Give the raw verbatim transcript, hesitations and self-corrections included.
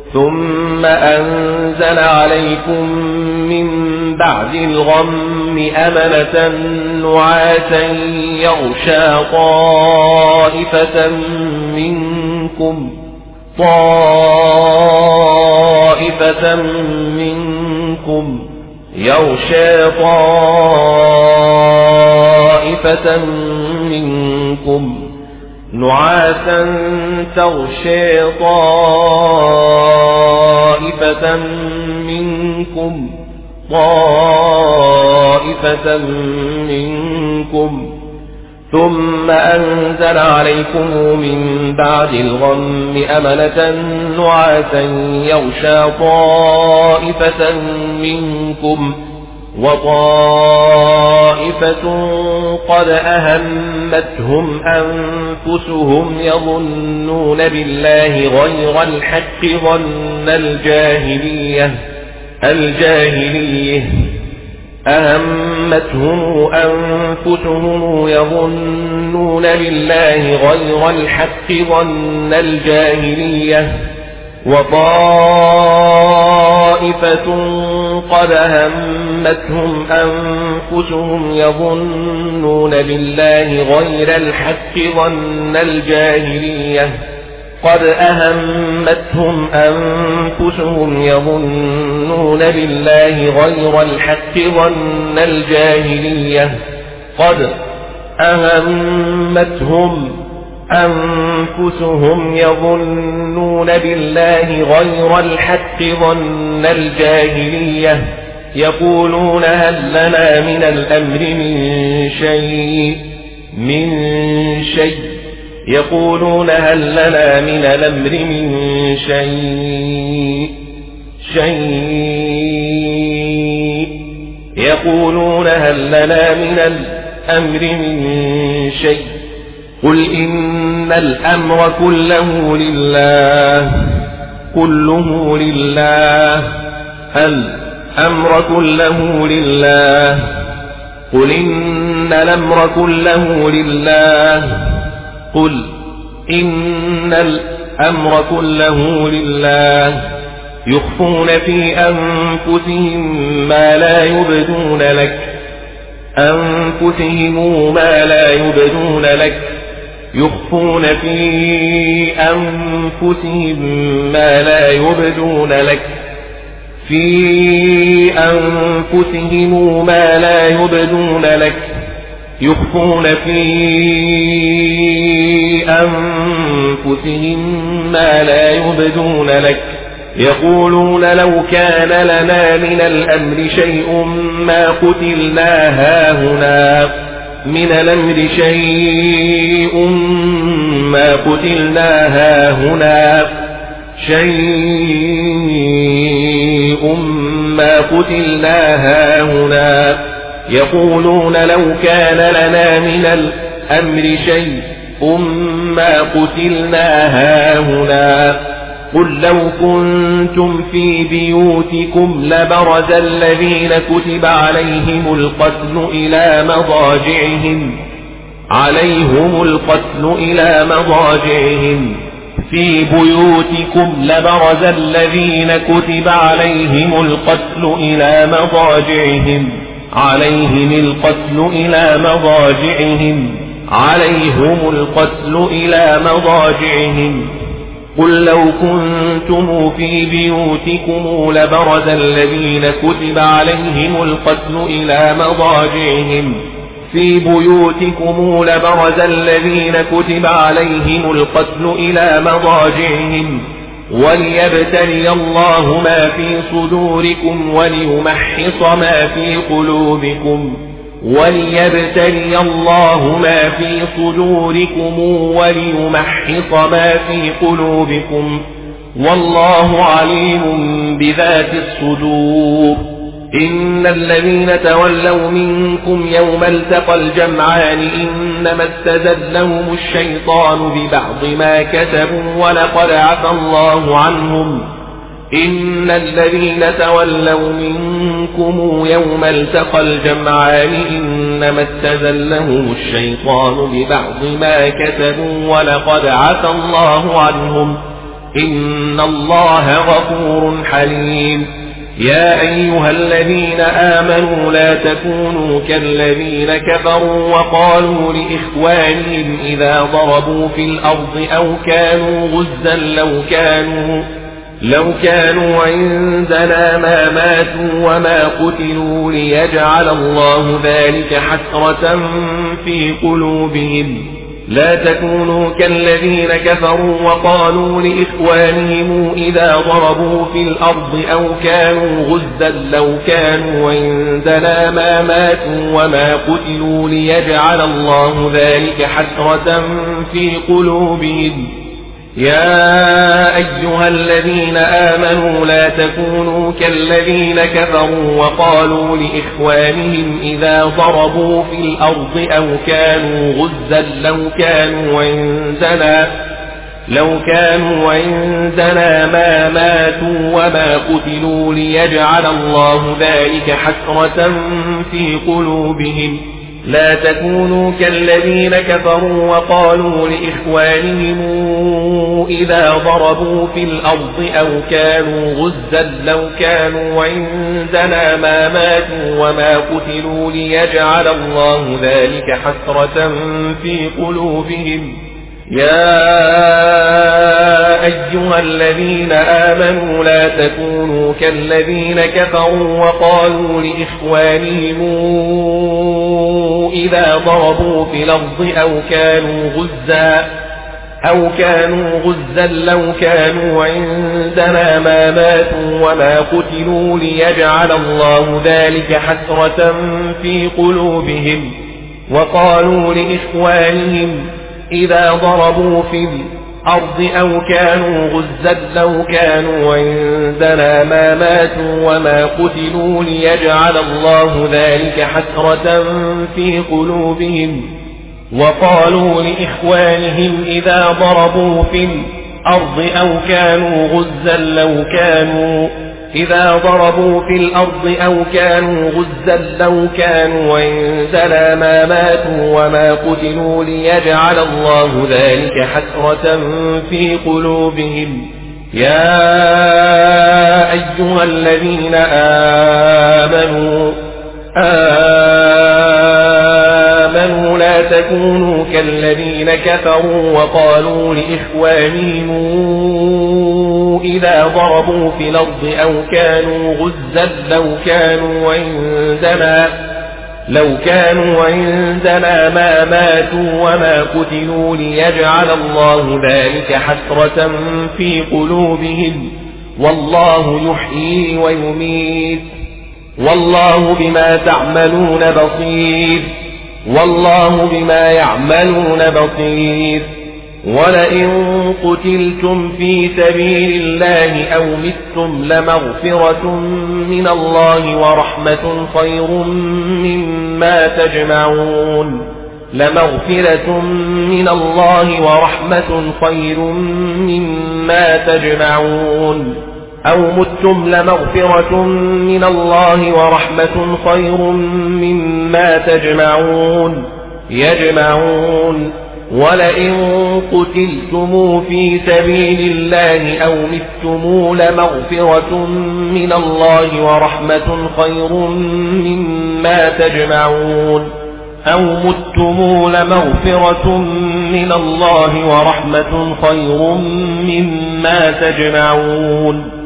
ثم أنزل عليكم من بعد الغم أمنة نعاسا يغشى طائفة منكم طائفة منكم يغشى طائفة منكم نعاسا تغشى طائفة منكم طائفة منكم ثم أنزل عليكم من بعد الغم أمنة نعاسا يغشى طائفة منكم وطائفة قد أهمتهم أنفسهم يظنون بالله غير الحق ظن الجاهلية الجاهلية أهمتهم أنفسهم يظنون بالله غير الحق ظن الجاهلية وطائفة قد أهمتهم أنفسهم يظنون بالله غير الحق ظن الجاهلية قد أهمتهم أنفسهم يظنون بالله غير الحق ظن الجاهلية قد أهمتهم أنفسهم يظنون بالله غير الحق ظن الجاهلية يقولون هل لنا من الأمر من شيء من شيء يقولون هل لنا من الأمر من شيء شيء يقولون هل لنا من الأمر من شيء قل إن الأمر كله لله كله لله الأمر كله لله قل إن الأمر كله لله قل إن الأمر كله لله يخفون في أنفسهم ما لا يبدون لك أنفسهم ما لا يبدون لك يخفون في أنفسهم ما لا يبدون لك في أنفسهم ما لا يبدون لك يخفون في أنفسهم ما لا يبدون لك يقولون لو كان لنا من الأمر شيء ما قتلنا هاهنا من الأمر شيء ما قتلنا هاهنا شيء ما قتلنا هاهنا يقولون لو كان لنا من الأمر شيء ما قتلنا هاهنا قل لو كنتم في بيوتكم لبرز الذين كتب عليهم القتل إلى مضاجعهم عليهم القتل إلى مضاجعهم في بيوتكم لبرز الذين كتب عليهم القتل إلى مضاجعهم عليهم القتل إلى مضاجعهم عليهم القتل إلى مضاجعهم قل لو كنتم في بيوتكم لبرز الذين كتب عليهم القتل إلى مضاجعهم في بيوتكم لبرز الذين كتب عليهم القتل إلى مضاجعهم وليبتلي الله ما في صدوركم وليمحص ما في قلوبكم وليبتلي الله ما في صدوركم وليمحص ما في قلوبكم والله عليم بذات الصدور إن الذين تولوا منكم يوم التقى الجمعان إنما استزلهم الشيطان ببعض ما كسبوا ولقد عفى الله عنهم إن الذين تولوا منكم يوم التقى الجمعان إنما استزلهم الشيطان ببعض ما كسبوا ولقد عفى الله عنهم إن الله غفور حليم. يا أيها الذين آمنوا لا تكونوا كالذين كفروا وقالوا لإخوانهم إذا ضربوا في الأرض أو كانوا غزا لو كانوا لو كانوا عندنا ما ماتوا وما قتلوا ليجعل الله ذلك حسرة في قلوبهم. لا تكونوا كالذين كفروا وقالوا لإخوانهم إذا ضربوا في الأرض أو كانوا غزا لو كانوا عندنا ما ماتوا وما قتلوا ليجعل الله ذلك حسرة في قلوبهم. يا أيها الذين آمنوا لا تكونوا كالذين كفروا وقالوا لإخوانهم إذا ضربوا في الأرض أو كانوا غزا لو كانوا عندنا لو كانوا عندنا ما ماتوا وما قتلوا ليجعل الله ذلك حسرة في قلوبهم. لا تكونوا كالذين كفروا وقالوا لإخوانهم إذا ضربوا في الأرض أو كانوا غزا لو كانوا عندنا ما ماتوا وما قتلوا ليجعل الله ذلك حسرة في قلوبهم. يا أيها الذين آمنوا لا تكونوا كالذين كفروا وقالوا لإخوانهم إذا ضربوا في الأرض أو كانوا غزا أو كانوا غزا لو كانوا عندنا ما ماتوا وما قتلوا ليجعل الله ذلك حسرة في قلوبهم. وقالوا لإخوانهم إذا ضربوا في الأرض أو كانوا غزا لو كانوا عندنا ما ماتوا وما قتلوا ليجعل الله ذلك حسرة في قلوبهم. وقالوا لإخوانهم إذا ضربوا في الأرض أو كانوا غزا لو كانوا إذا ضربوا في الأرض أو كانوا غزا لو كانوا عندنا ما ماتوا وما قتلوا ليجعل الله ذلك حسرة في قلوبهم. يا أيها الذين آمنوا آمنوا لا تكونوا كالذين كفروا وقالوا لإخوانهم إذا ضربوا في الأرض أو كانوا غزا لو كانوا عندنا لو كانوا عندنا ما ماتوا وما قتلوا ليجعل الله ذلك حسرة في قلوبهم. والله يحيي ويميت والله بما تعملون بصير. والله بما يعملون بصير. ولئن قتلتم في سبيل الله أو متم لمغفرة من الله ورحمة خير مما تجمعون. لمغفرة من الله ورحمة خير مما تجمعون. أو متم لمغفرة من الله ورحمة خير مما تجمعون. يجمعون. ولئن قتلتم في سبيل الله أو متم لمغفرة من الله ورحمة خير مما تجمعون. أو متم لمغفرة من الله ورحمة خير مما تجمعون.